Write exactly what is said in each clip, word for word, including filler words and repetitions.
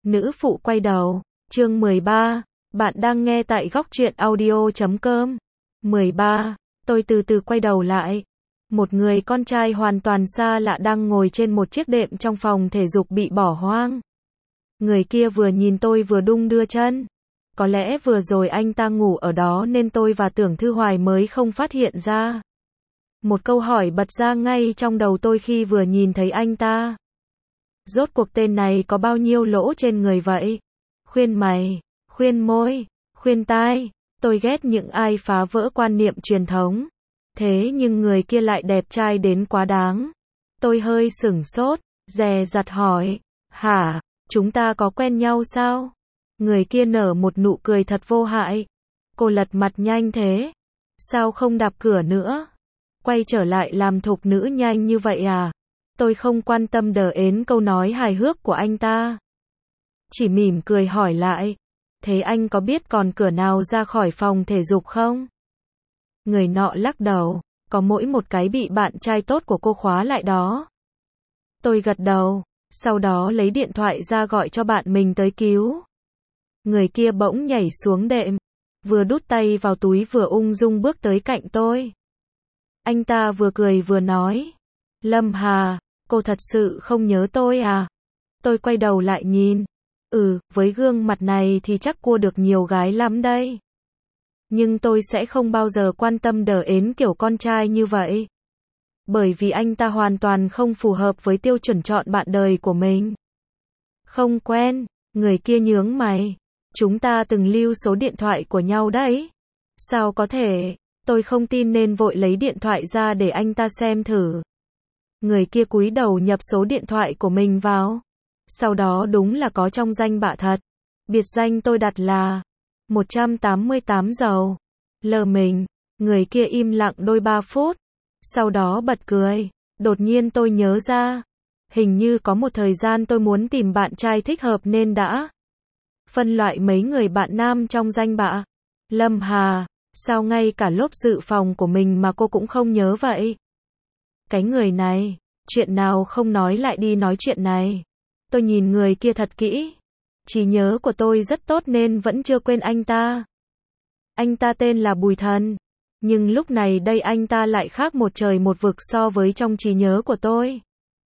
Nữ phụ quay đầu. Chương mười ba. Bạn đang nghe tại góc truyện audio chấm com. mười ba. Tôi từ từ quay đầu lại. Một người con trai hoàn toàn xa lạ đang ngồi trên một chiếc đệm trong phòng thể dục bị bỏ hoang. Người kia vừa nhìn tôi vừa đung đưa chân. Có lẽ vừa rồi anh ta ngủ ở đó nên tôi và Tưởng Thư Hoài mới không phát hiện ra. Một câu hỏi bật ra ngay trong đầu tôi khi vừa nhìn thấy anh ta. Rốt cuộc tên này có bao nhiêu lỗ trên người vậy? Khuyên mày, khuyên môi, khuyên tai. Tôi ghét những ai phá vỡ quan niệm truyền thống. Thế nhưng người kia lại đẹp trai đến quá đáng. Tôi hơi sửng sốt, dè dặt hỏi. Hả, chúng ta có quen nhau sao? Người kia nở một nụ cười thật vô hại. Cô lật mặt nhanh thế. Sao không đạp cửa nữa? Quay trở lại làm thục nữ nhanh như vậy à? Tôi không quan tâm đờ ến câu nói hài hước của anh ta. Chỉ mỉm cười hỏi lại. Thế anh có biết còn cửa nào ra khỏi phòng thể dục không? Người nọ lắc đầu. Có mỗi một cái bị bạn trai tốt của cô khóa lại đó. Tôi gật đầu. Sau đó lấy điện thoại ra gọi cho bạn mình tới cứu. Người kia bỗng nhảy xuống đệm. Vừa đút tay vào túi vừa ung dung bước tới cạnh tôi. Anh ta vừa cười vừa nói. Lâm Hà, cô thật sự không nhớ tôi à? Tôi quay đầu lại nhìn. Ừ, với gương mặt này thì chắc cua được nhiều gái lắm đây. Nhưng tôi sẽ không bao giờ quan tâm đờ ến kiểu con trai như vậy. Bởi vì anh ta hoàn toàn không phù hợp với tiêu chuẩn chọn bạn đời của mình. Không quen, người kia nhướng mày. Chúng ta từng lưu số điện thoại của nhau đấy. Sao có thể? Tôi không tin nên vội lấy điện thoại ra để anh ta xem thử. Người kia cúi đầu nhập số điện thoại của mình vào. Sau đó đúng là có trong danh bạ thật. Biệt danh tôi đặt là một trăm tám mươi tám dầu. Lờ mình, người kia im lặng đôi ba phút. Sau đó bật cười. Đột nhiên tôi nhớ ra. Hình như có một thời gian tôi muốn tìm bạn trai thích hợp nên đã phân loại mấy người bạn nam trong danh bạ. Lâm Hà, sao ngay cả lốp dự phòng của mình mà cô cũng không nhớ vậy? Cái người này, chuyện nào không nói lại đi nói chuyện này. Tôi nhìn người kia thật kỹ. Trí nhớ của tôi rất tốt nên vẫn chưa quên anh ta. Anh ta tên là Bùi Thần. Nhưng lúc này đây anh ta lại khác một trời một vực so với trong trí nhớ của tôi.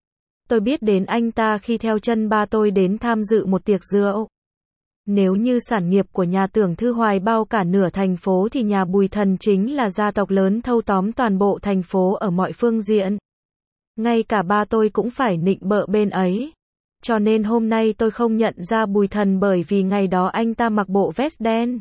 Tôi biết đến anh ta khi theo chân ba tôi đến tham dự một tiệc rượu. Nếu như sản nghiệp của nhà Tưởng Thư Hoài bao cả nửa thành phố thì nhà Bùi Thần chính là gia tộc lớn thâu tóm toàn bộ thành phố ở mọi phương diện. Ngay cả ba tôi cũng phải nịnh bợ bên ấy. Cho nên hôm nay tôi không nhận ra Bùi Thần bởi vì ngày đó anh ta mặc bộ vest đen.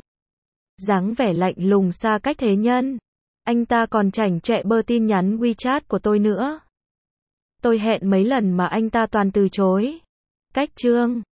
Dáng vẻ lạnh lùng xa cách thế nhân. Anh ta còn chảnh chọe bơ tin nhắn WeChat của tôi nữa. Tôi hẹn mấy lần mà anh ta toàn từ chối. Cách chương